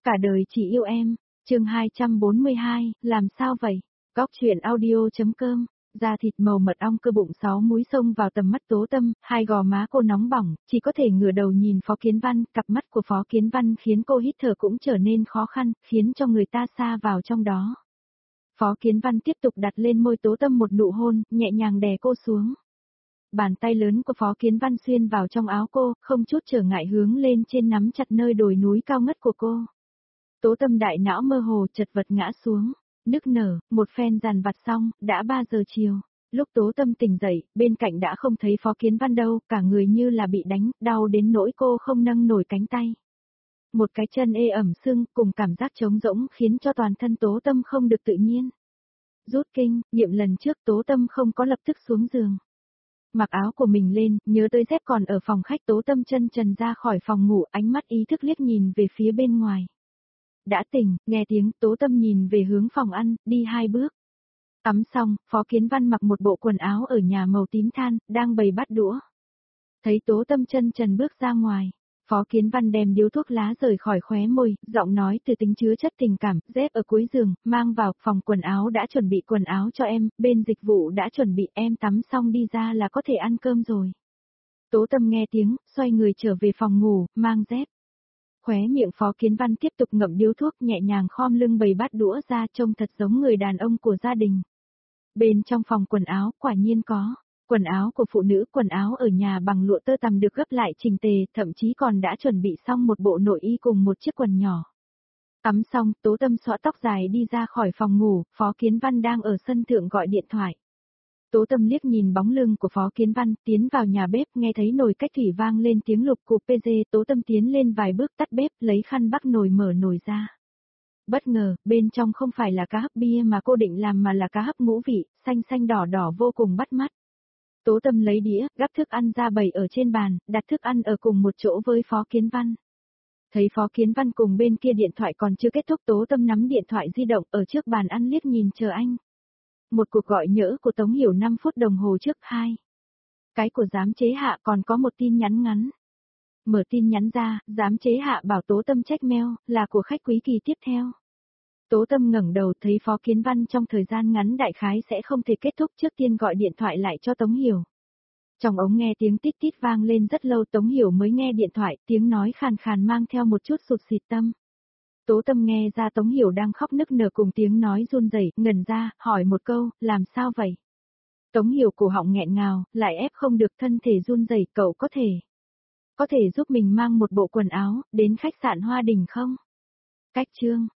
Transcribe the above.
Cả đời chỉ yêu em. Chương 242, làm sao vậy? Góc truyện audio.com. Da thịt màu mật ong cơ bụng 6 múi xông vào tầm mắt Tố Tâm, hai gò má cô nóng bỏng, chỉ có thể ngửa đầu nhìn Phó Kiến Văn, cặp mắt của Phó Kiến Văn khiến cô hít thở cũng trở nên khó khăn, khiến cho người ta xa vào trong đó. Phó Kiến Văn tiếp tục đặt lên môi Tố Tâm một nụ hôn, nhẹ nhàng đè cô xuống. Bàn tay lớn của Phó Kiến Văn xuyên vào trong áo cô, không chút trở ngại hướng lên trên nắm chặt nơi đồi núi cao ngất của cô. Tố Tâm đại não mơ hồ chật vật ngã xuống, nức nở, một phen dàn vặt xong, đã 3 giờ chiều. Lúc Tố Tâm tỉnh dậy, bên cạnh đã không thấy Phó Kiến Văn đâu, cả người như là bị đánh, đau đến nỗi cô không nâng nổi cánh tay. Một cái chân ê ẩm sưng, cùng cảm giác trống rỗng khiến cho toàn thân Tố Tâm không được tự nhiên. Rút kinh, nghiệm lần trước Tố Tâm không có lập tức xuống giường. Mặc áo của mình lên, nhớ tới dép còn ở phòng khách. Tố Tâm chân trần ra khỏi phòng ngủ, ánh mắt ý thức liếc nhìn về phía bên ngoài. Đã tỉnh, nghe tiếng, Tố Tâm nhìn về hướng phòng ăn, đi 2 bước. Tắm xong, Phó Kiến Văn mặc một bộ quần áo ở nhà màu tím than, đang bày bát đũa. Thấy Tố Tâm chân trần bước ra ngoài, Phó Kiến Văn đem điếu thuốc lá rời khỏi khóe môi, giọng nói từ tính chứa chất tình cảm, dép ở cuối giường, mang vào, phòng quần áo đã chuẩn bị quần áo cho em, bên dịch vụ đã chuẩn bị, em tắm xong đi ra là có thể ăn cơm rồi. Tố Tâm nghe tiếng, xoay người trở về phòng ngủ, mang dép. Khóe miệng Phó Kiến Văn tiếp tục ngậm điếu thuốc, nhẹ nhàng khom lưng bày bát đũa ra, trông thật giống người đàn ông của gia đình. Bên trong phòng quần áo, quả nhiên có. Quần áo của phụ nữ, quần áo ở nhà bằng lụa tơ tằm được gấp lại chỉnh tề, thậm chí còn đã chuẩn bị xong một bộ nội y cùng một chiếc quần nhỏ. Tắm xong, Tố Tâm xõa tóc dài đi ra khỏi phòng ngủ, Phó Kiến Văn đang ở sân thượng gọi điện thoại. Tố Tâm liếc nhìn bóng lưng của Phó Kiến Văn, tiến vào nhà bếp, nghe thấy nồi cách thủy vang lên tiếng lục cục PG, Tố Tâm tiến lên vài bước tắt bếp, lấy khăn bắc nồi mở nồi ra. Bất ngờ, bên trong không phải là cá hấp bia mà cô định làm mà là cá hấp ngũ vị, xanh xanh đỏ đỏ vô cùng bắt mắt. Tố Tâm lấy đĩa, gắp thức ăn ra bày ở trên bàn, đặt thức ăn ở cùng một chỗ với Phó Kiến Văn. Thấy Phó Kiến Văn cùng bên kia điện thoại còn chưa kết thúc, Tố Tâm nắm điện thoại di động ở trước bàn ăn liếc nhìn chờ anh. Một cuộc gọi nhỡ của Tống Hiểu 5 phút đồng hồ trước 2. Cái của giám chế hạ còn có một tin nhắn ngắn. Mở tin nhắn ra, giám chế hạ bảo Tố Tâm check mail, là của khách quý kỳ tiếp theo. Tố Tâm ngẩng đầu thấy Phó Kiến Văn trong thời gian ngắn đại khái sẽ không thể kết thúc, trước tiên gọi điện thoại lại cho Tống Hiểu. Trong ống nghe tiếng tít tít vang lên rất lâu, Tống Hiểu mới nghe điện thoại, tiếng nói khàn khàn mang theo một chút sụt sịt tâm. Tố Tâm nghe ra Tống Hiểu đang khóc nức nở cùng tiếng nói run rẩy, ngẩn ra, hỏi một câu, làm sao vậy? Tống Hiểu cổ họng nghẹn ngào, lại ép không được, thân thể run rẩy, cậu có thể giúp mình mang một bộ quần áo, đến khách sạn Hoa Đình không? Cách chương.